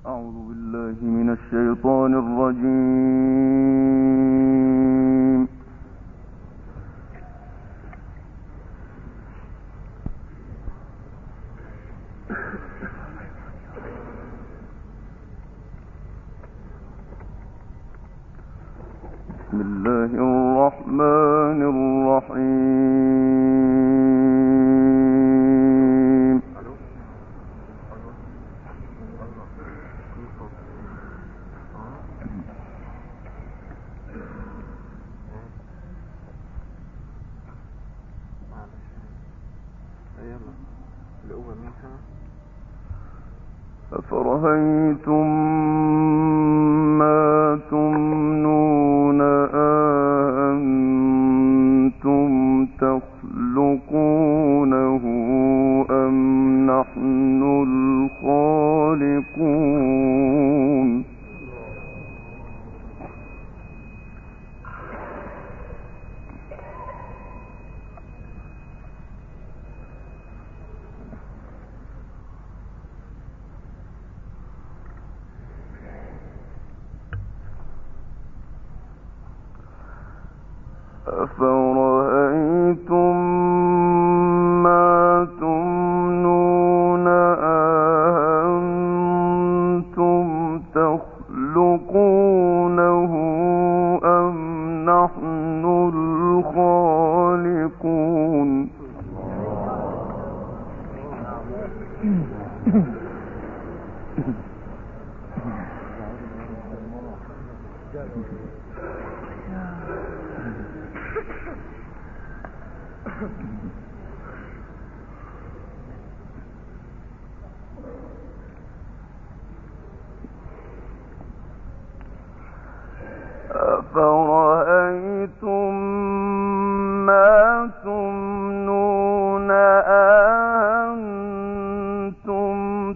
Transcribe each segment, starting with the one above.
أعوذ بالله من الشيطان الرجيم. بسم الله الرحمن الرحيم. أفرأيتم ما تمنون أأنتم تخلقونه أم نحن الخالقون أفرأيتم ما تمنون أأنتم تخلقونه أم نحن الخالقون أفرأيتم ما تمنون أأنتم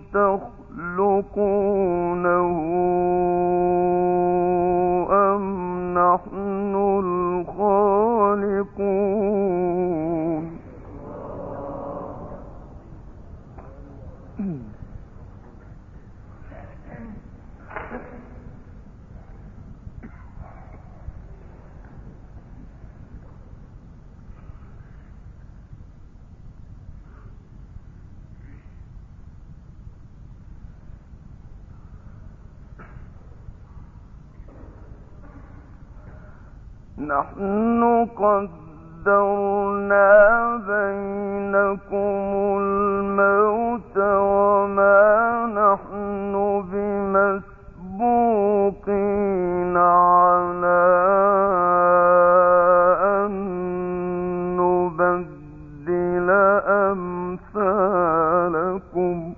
تخلقونه أم نحن الخالقون نحن قدرنا بينكم الموت وما نحن بمسبوقين على أن نبدل أمثالكم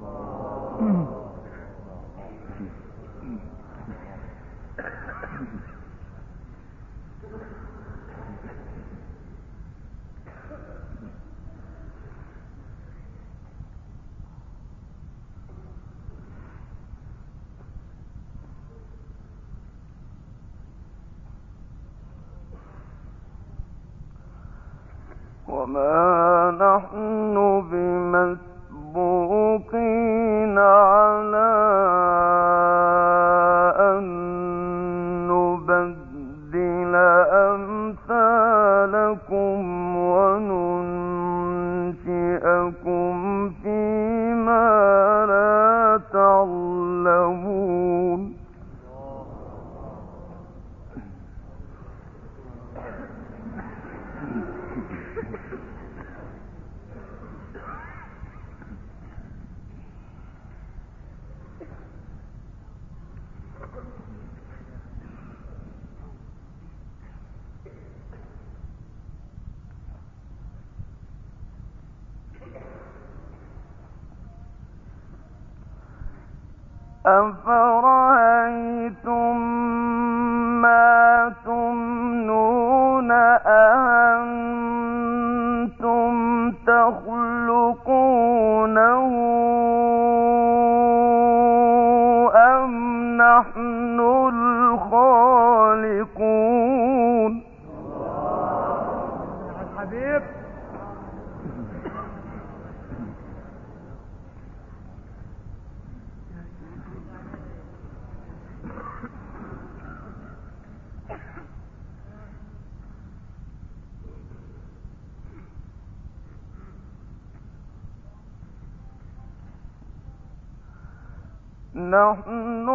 وما نحن بمسبوقين على أن نبدل أمثالكم وننشئكم فيما لا تعلمون أفرأيتم ما تمنون أأنتم تخلقونه أم نحن الخالقون حبيب نحن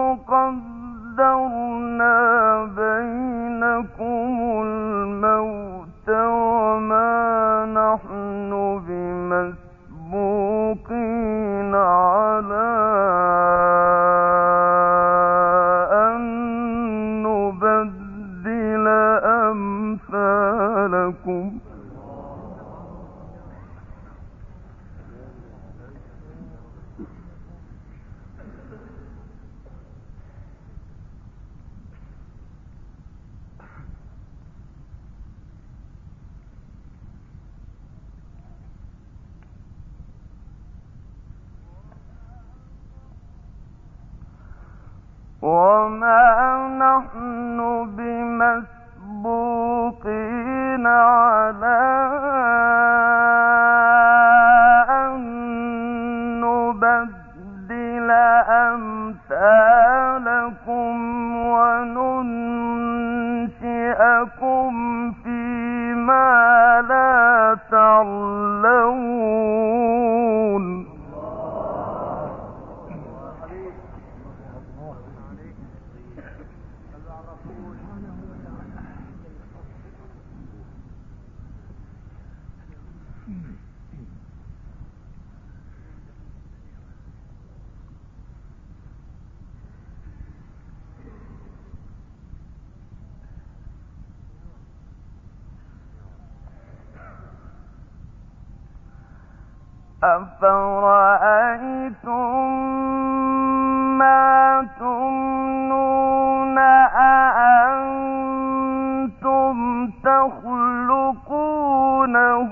قدرنا بينكم الموت وما نحن بمسبوقين على أن نبدل أمثالكم وما نحن بمسبوقين على أن نبدل أمثالكم وننشئكم فيما لا تعلمون أفرأيتم ما تمنون أأنتم تخلقونه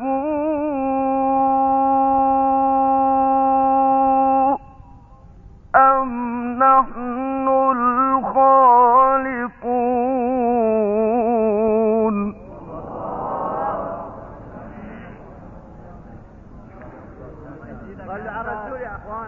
أم نحن الخالقون صلوا على الرسول يا اخوان.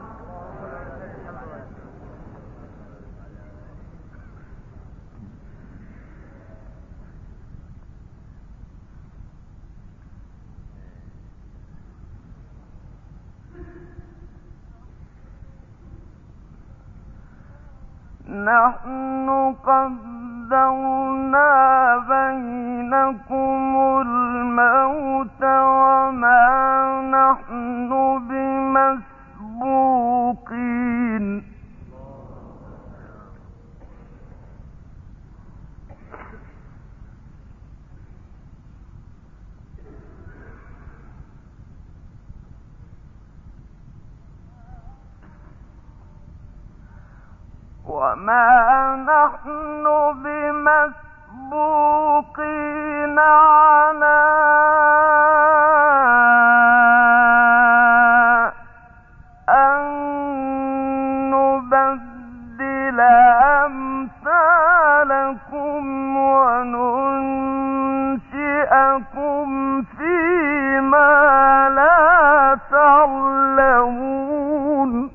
نحن قدرنا بينكم الموت وما نحن بمسبوقين على أن نبدل أمثالكم وننشئكم فيما لا تعلمون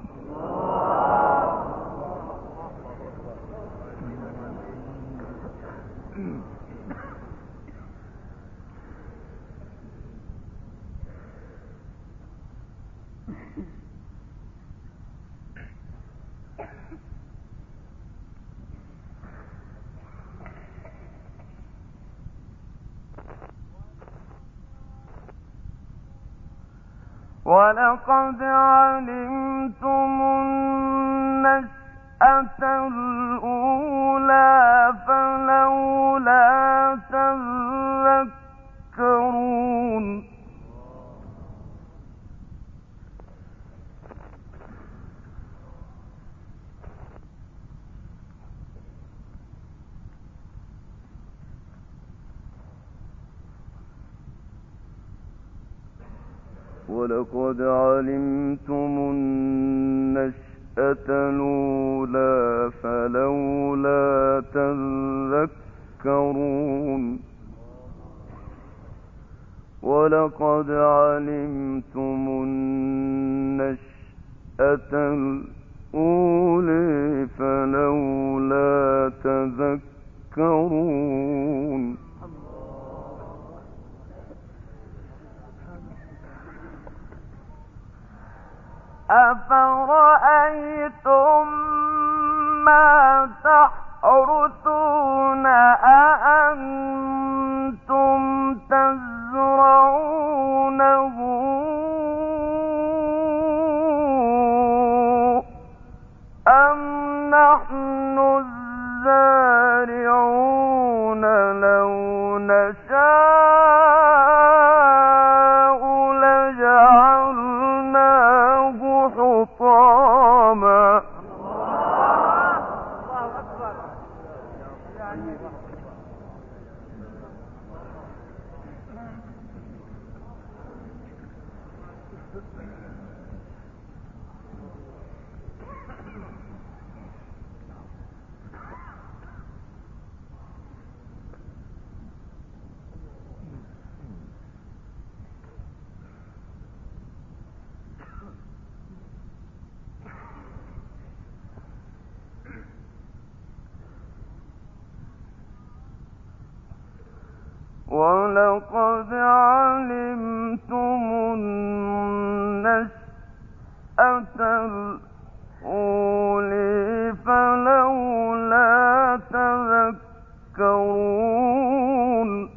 ولقد علمتم النشأة الأولى فلولا تذكرون ولقد علمتم النشأة الأولى فلولا تذكرون ولقد علمتم النشأة الأولى فلولا تذكرون أفرأيتم أم نحن الزارعون لو نشاء لجعلناه حطاما الله أكبر. ولقد علمتم النشأة الأولى فلولا تذكرون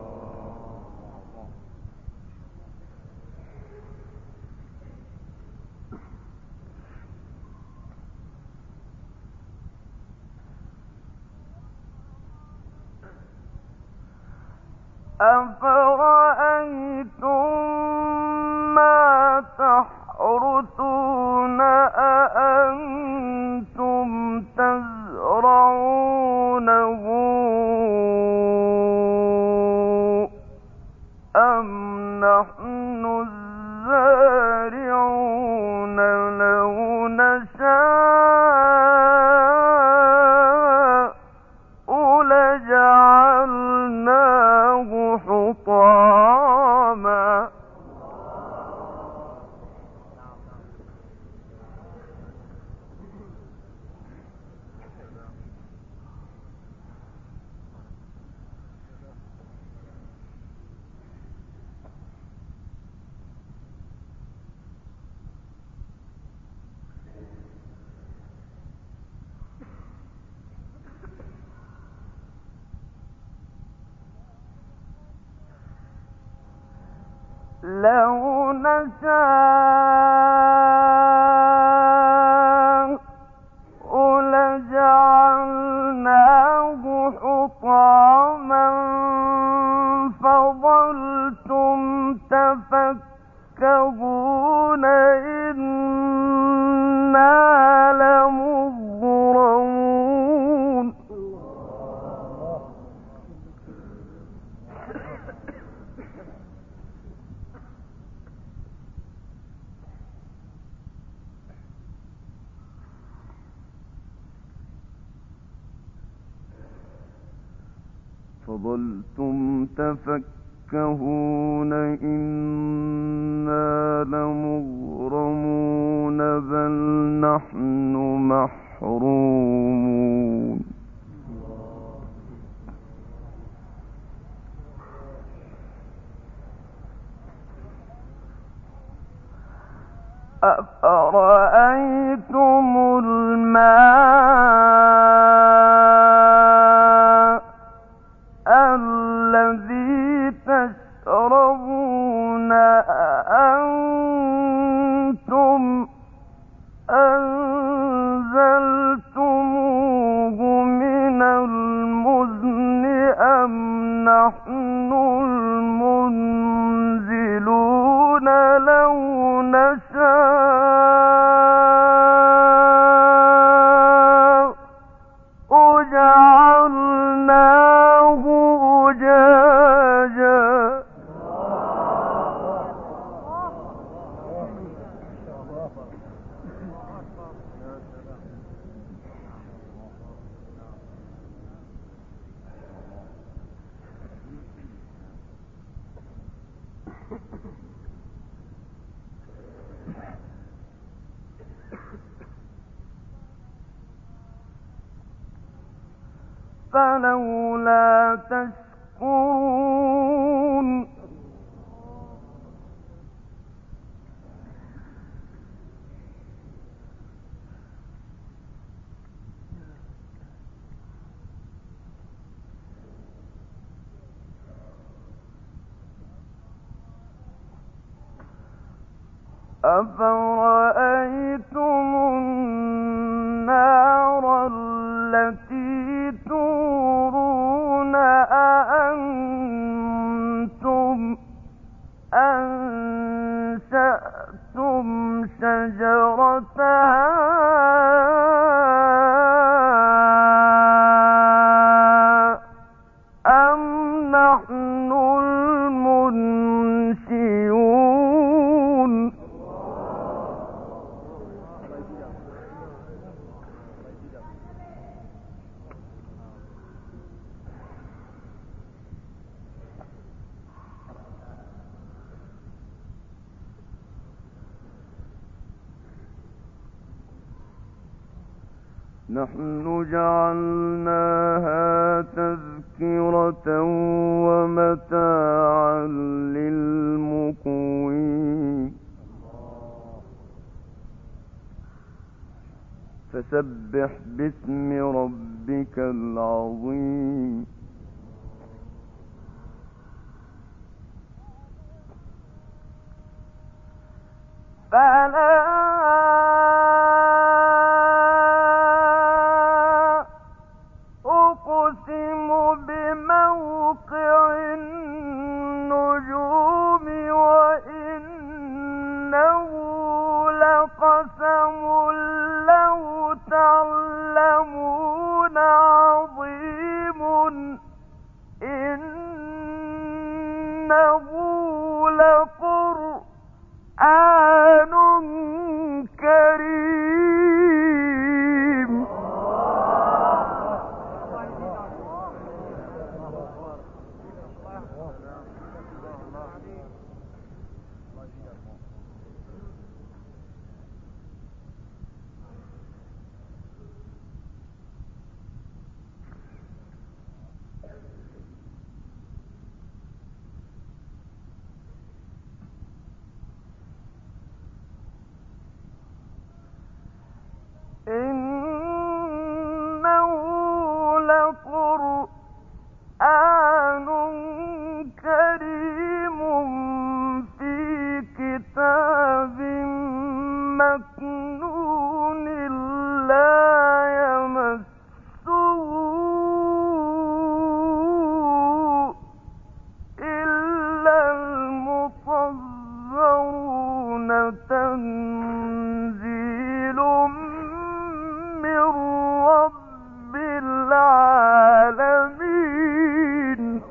أفرأيتم ما تحرثون أأنتم تزرعونه أم نحن الزارعون لو نشاء لجعلناه حطاما لو نشاء لجعلناه حطاما فظلتم تفكهون إنا لمغرمون فظلتم تفكهون إنا لمغرمون بل نحن محرومون أفرأيتم الماء الذي تشربون أأنتم أنزلتموه من المزن أم نحن المنزلون لو نشاء جعلناه أجاجا فلولا تشكرون أفرأيتم النار التي تورون أأنتم أنشأتم شجرتها أم نحن المنشئون نحن جعلناها تذكرة ومتاعا للمقوين فسبح باسم ربك العظيم فلا أقسم بموقع النجوم وإنه لقسم لو تعلمون عظيم إنه لقرآن كريم إنه لقرآن كريم في كتاب مكنون لا يمسه إلا المطهرون تنزيل من رب العالمين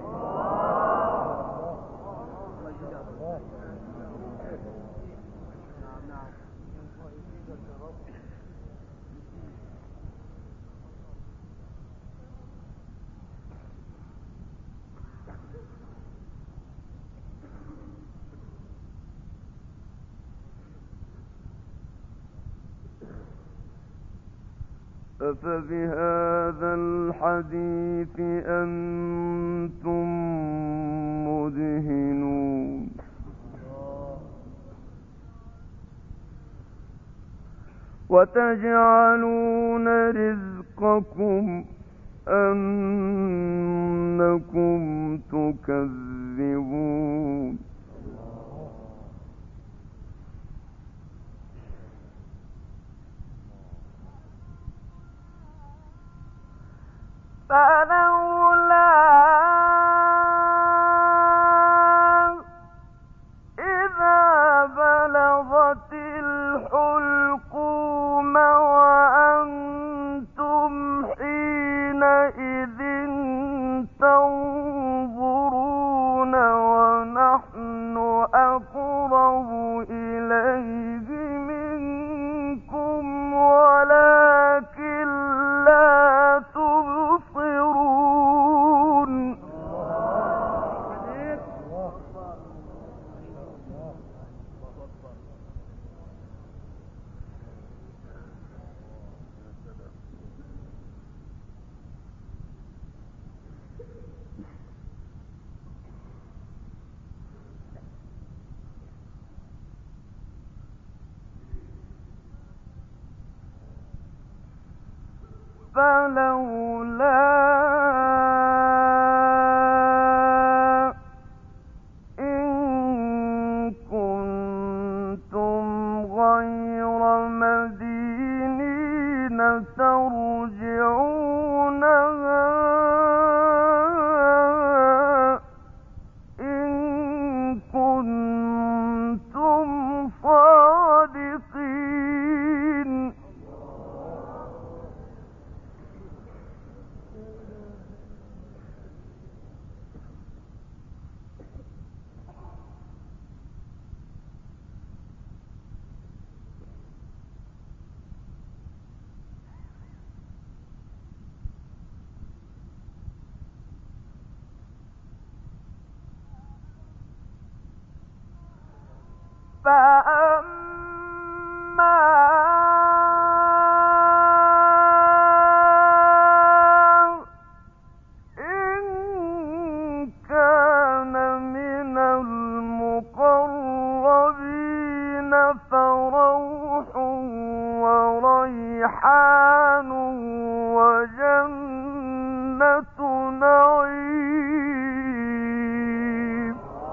أفبهذا الحديث أنتم مدهنون وتجعلون رزقكم أنكم تكذبون فلولا إذا بلغت الحلقوم وأنتم حينئذ تنظرون ونحن أقرب إليه منكم ولكن لا تبصرون فلولا إن كنتم غير مدينين ترجعونها إن كنتم صادقين. فأما إن كان من المقربين فروح وريحان وجنة نعيم.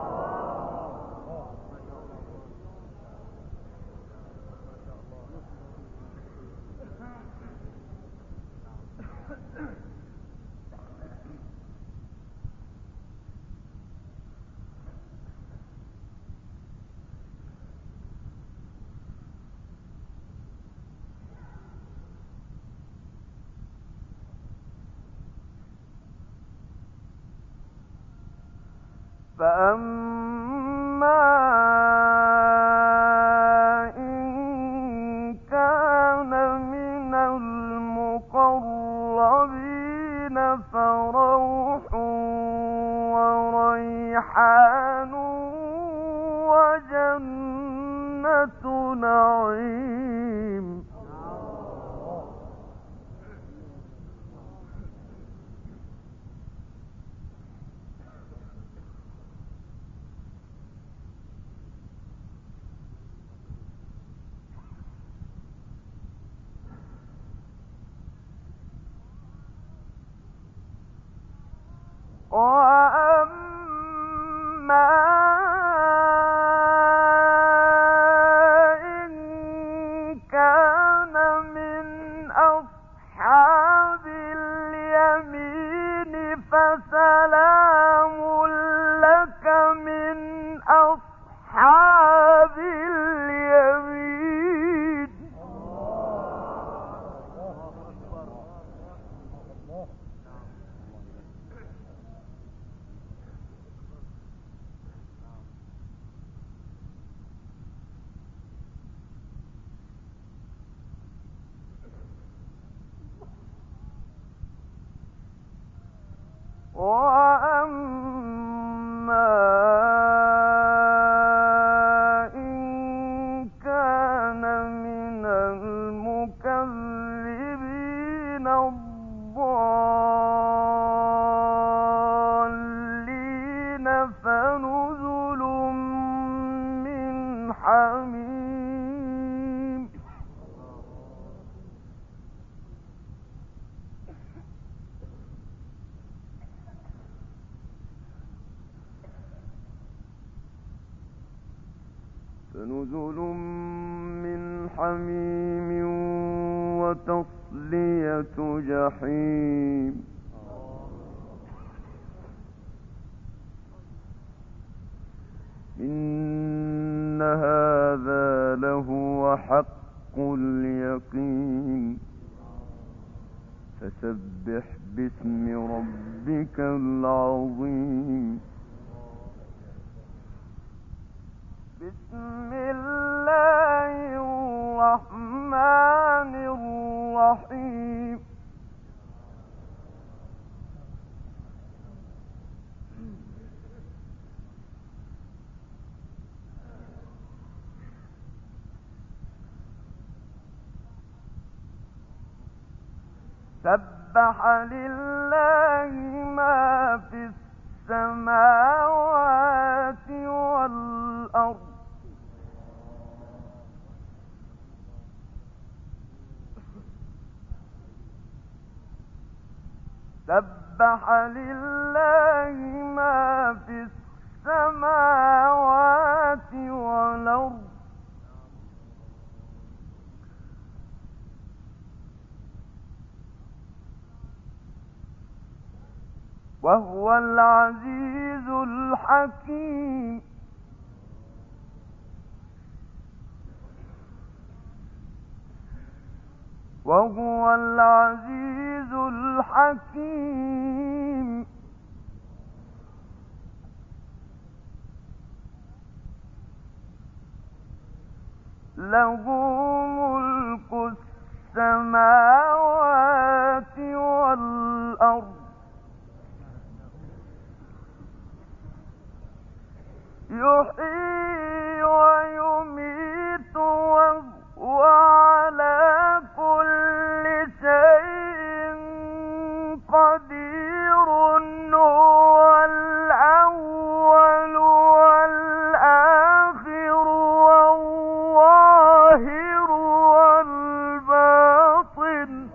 فأما إن كان من المقربين فروح وريحان وجنة نعيم. وأما إن كان من أصحاب اليمين فسلام لك من أصحاب اليمين. وأما إن كان من المكذبين الضالين فنزل من حميم. فنزل من حميم وتصلية جحيم. إن هذا لهو حق اليقين. فسبح باسم ربك العظيم. بسم الله الرحمن الرحيم. سبح لله ما في السماوات والأرض. سبح لله ما في السماوات والأرض. وهو العزيز الحكيم وهو العزيز الحكيم له ملك السماوات والأرض يحيي ويميت وهو على كل شيء قدير هو الأول والآخر والظاهر والباطن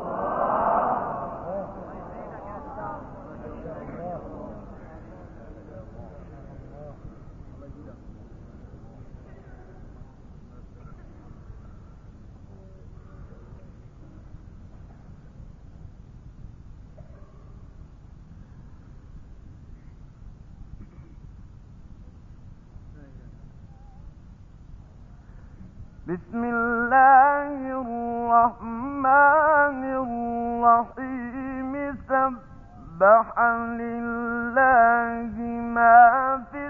بسم الله الرحمن الرحيم سبح لله ما في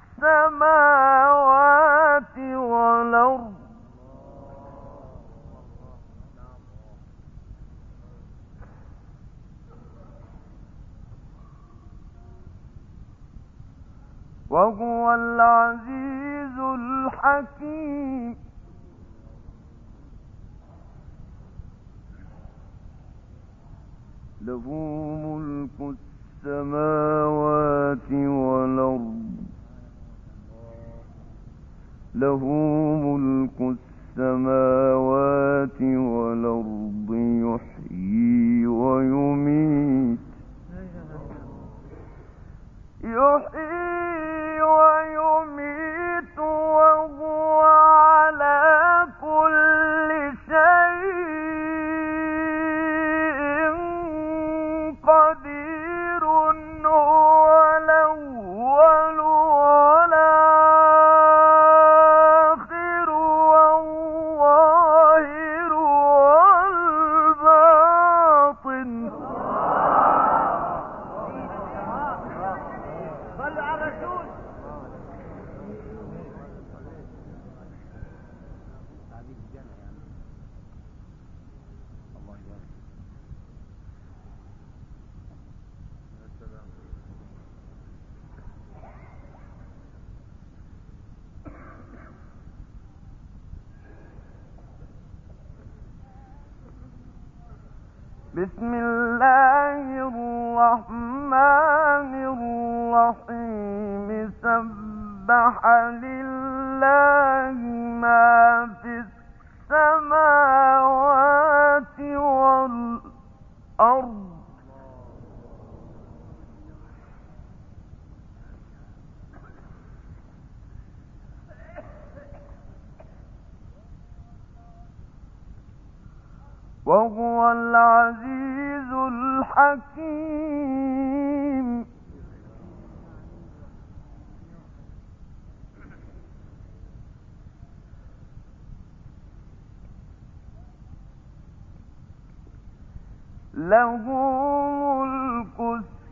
السماوات والأرض وهو العزيز الحكيم له ملك السماوات والأرض له ملك السماوات والأرض يحيي ويميت وهو على كل شيء قدير هو الأول والآخر والظاهر والباطن صلوا على الرسول. بسم الله الرحمن الرحيم سبح لله ما في السماوات والأرض وهو العزيز الحكيم له ملك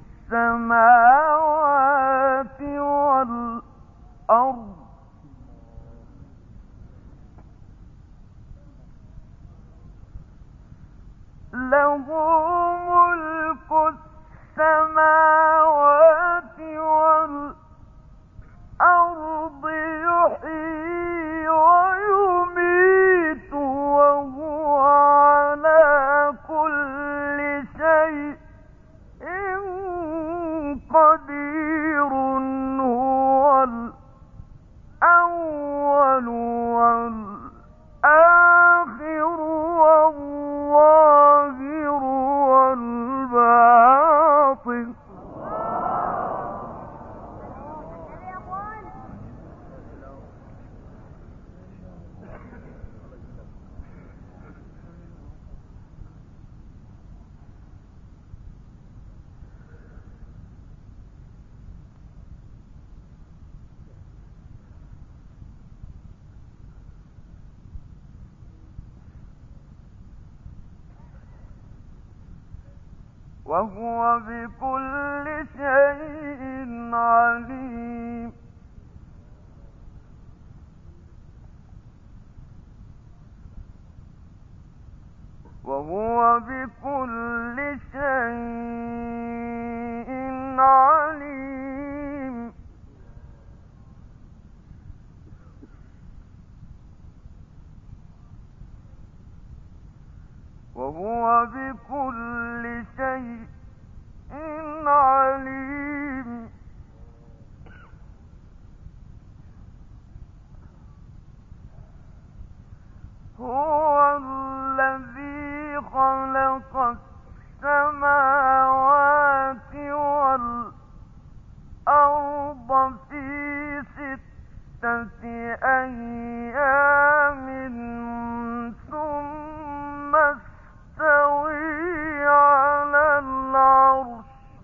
السماوات والأرض له ملك السماوات والأرض يحيي ويميت وهو على كل شيء قدير هو الأول والآخر والظاهر والباطن وهو بكل شيء عليم وهو بكل شيء عليم وهو بكل شيء عليم هو الذي خلق السماوات والأرض في 6 أيام ثم استوى على العرش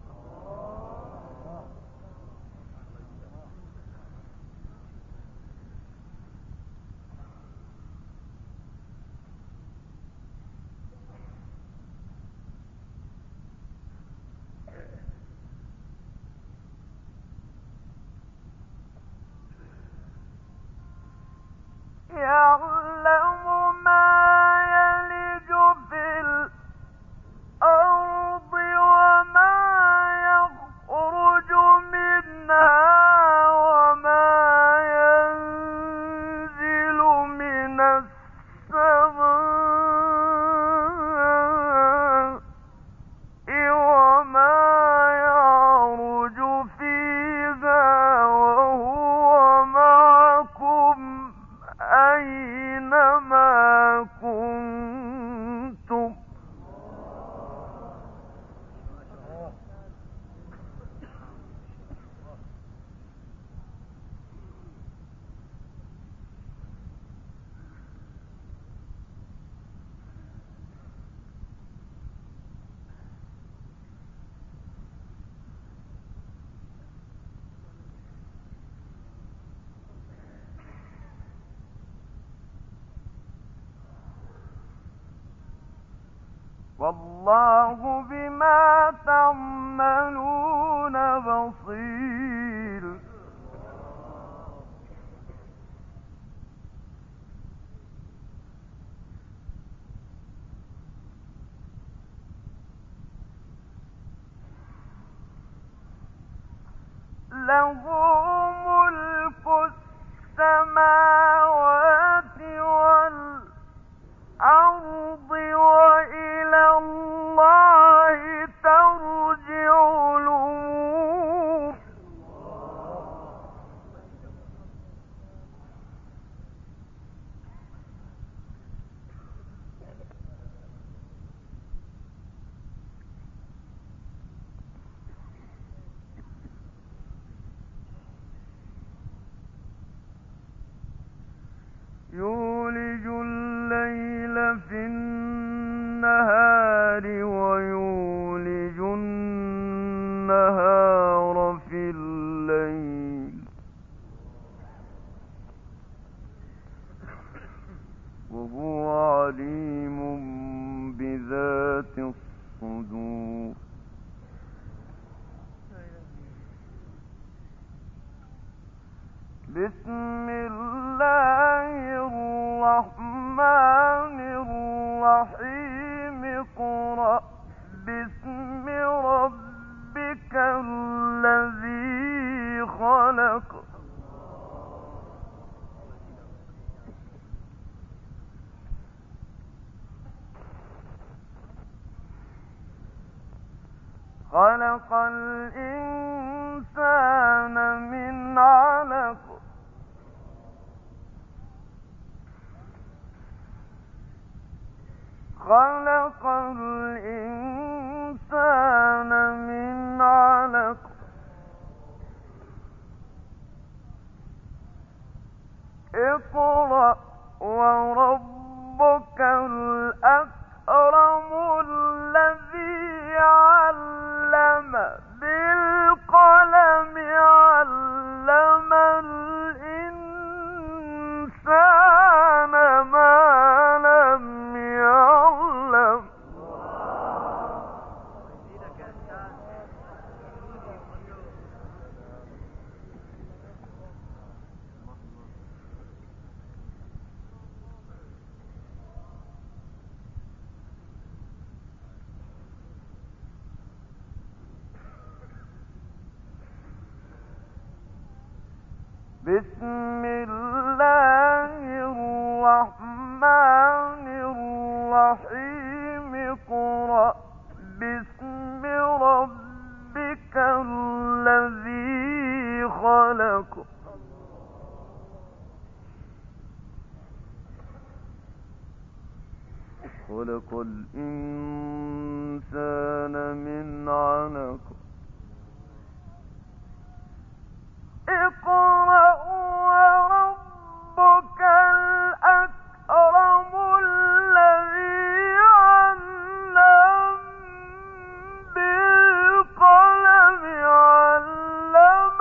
يعلم ما يلج في الأرض وما يخرج منها وما ينزل من السماء وما يعرج فيها وهو معكم أينما كنتم والله بما تعملون بصير له ملك السماوات والأرض وإلى الله ترجع الأمور يولج الليل في النهار ويولج النهار في الليل وهو عليم بذات الصدور بسم الله الرحمن الرحيم اقرأ باسم ربك الذي خلق خلق الإنسان من علق خلق الإنسان من علق اقرأ وربك الأكرم الذي علم بالقلم علم الإنسان ما لم يعلم بسم الله الرحمن الرحيم اقرأ باسم ربك الذي خلق خلق الإنسان من علق اقرأ وربك الأكرم الذي علم بالقلم علم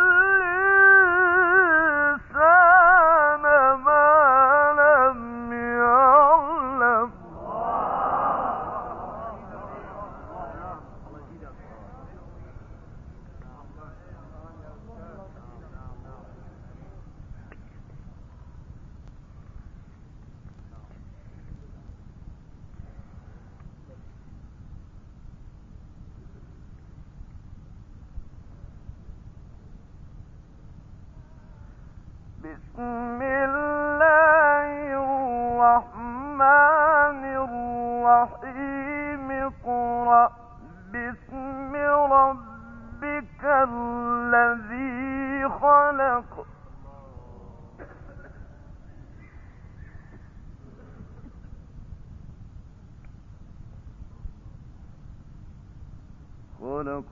الإنسان ما لم يعلم بسم الله الرحمن الرحيم اقرأ باسم ربك الذي خلق خلق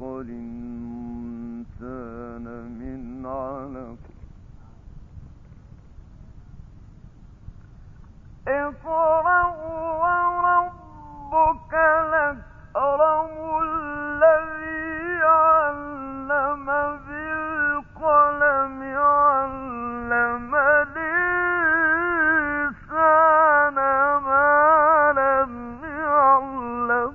الإنسان من علق اقرأ وربك الأكرم الذي علم بالقلم علم الإنسان ما لم يعلم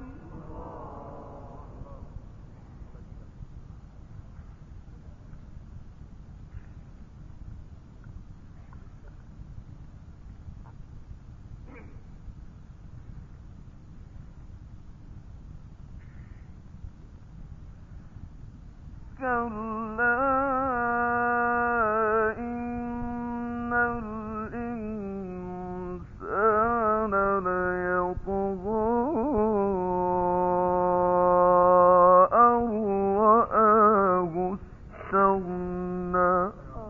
كلا إن الإنسان ليطغى أن رآه استغنى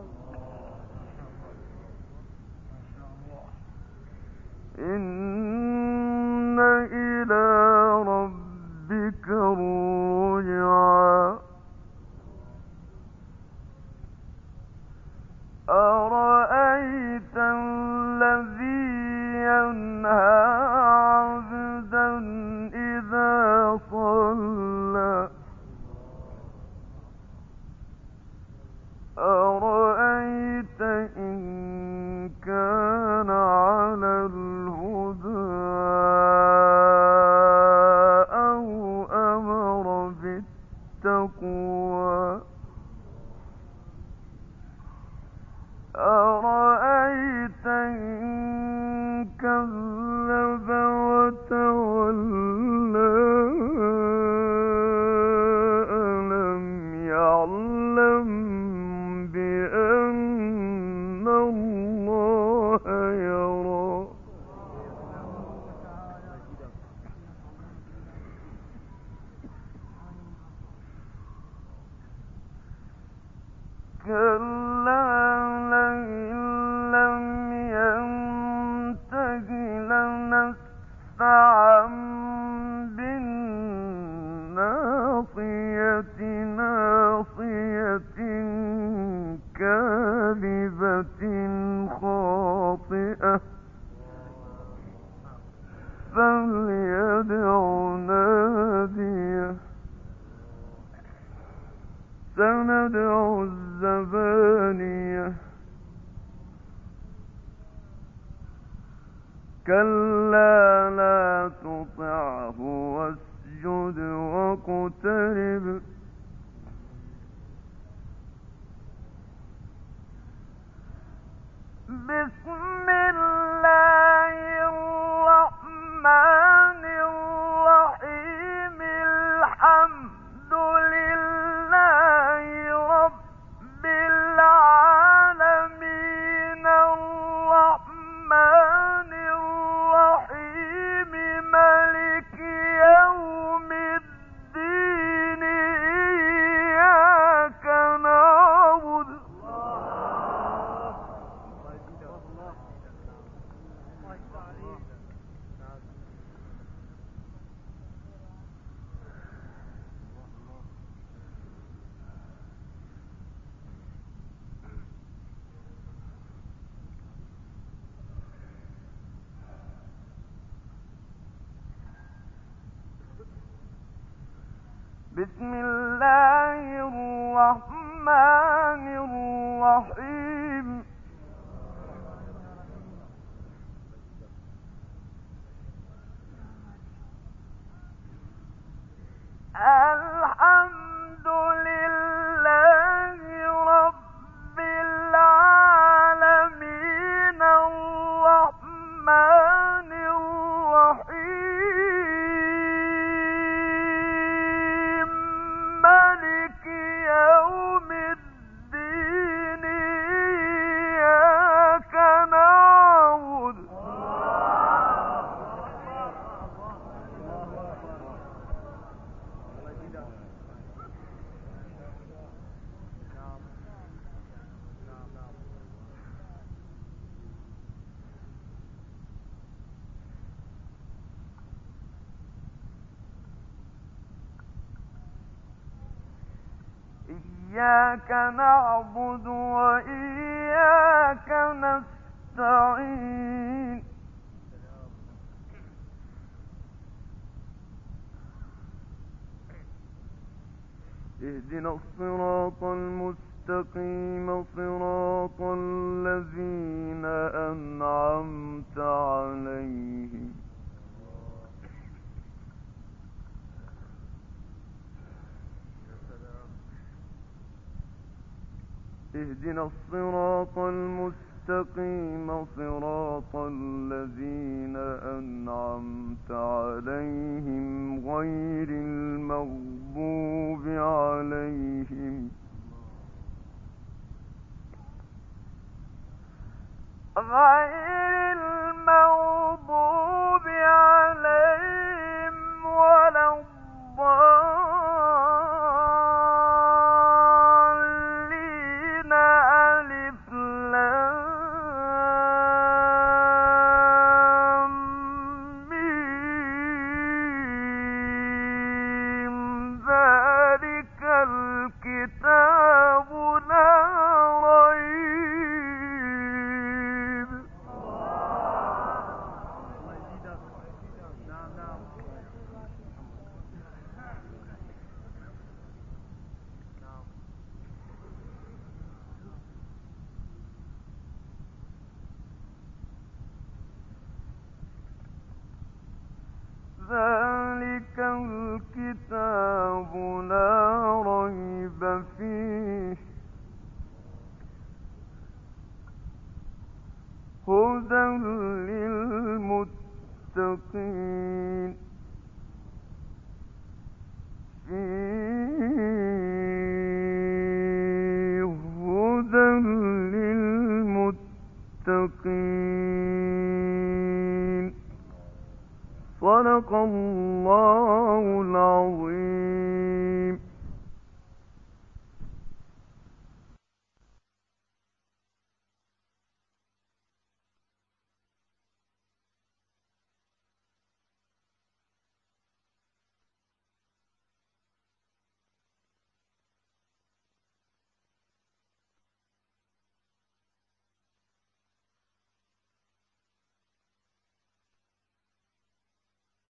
إن إلى ربك الرجعى أرأيت الذي ينهى عبدا إذا صلى أرأيت إن كان على الهدى أو أمر بالتقوى أرأيت إن كذب وتولى ألم يعلم بأن الله يرى كلا لئن لم ينته لنسفعا بالناصية ناصية كاذبة خاطئة فليدع ناديه سندع الزبانية كلا لا تطعه واسجد واقترب بسم الله الرحمن الرحيم الحمد لله رب العالمين بسم الله الرحمن الرحيم الحمد لله رب العالمين الرحمن الرحيم مالك يوم الدين إياك نعبد إياك نعبد وإياك نستعين اهدنا الصراط المستقيم صراط الذين أنعمت عليهم اهدنا الصراط المستقيم صراط الذين أنعمت عليهم غير المغضوب عليهم غير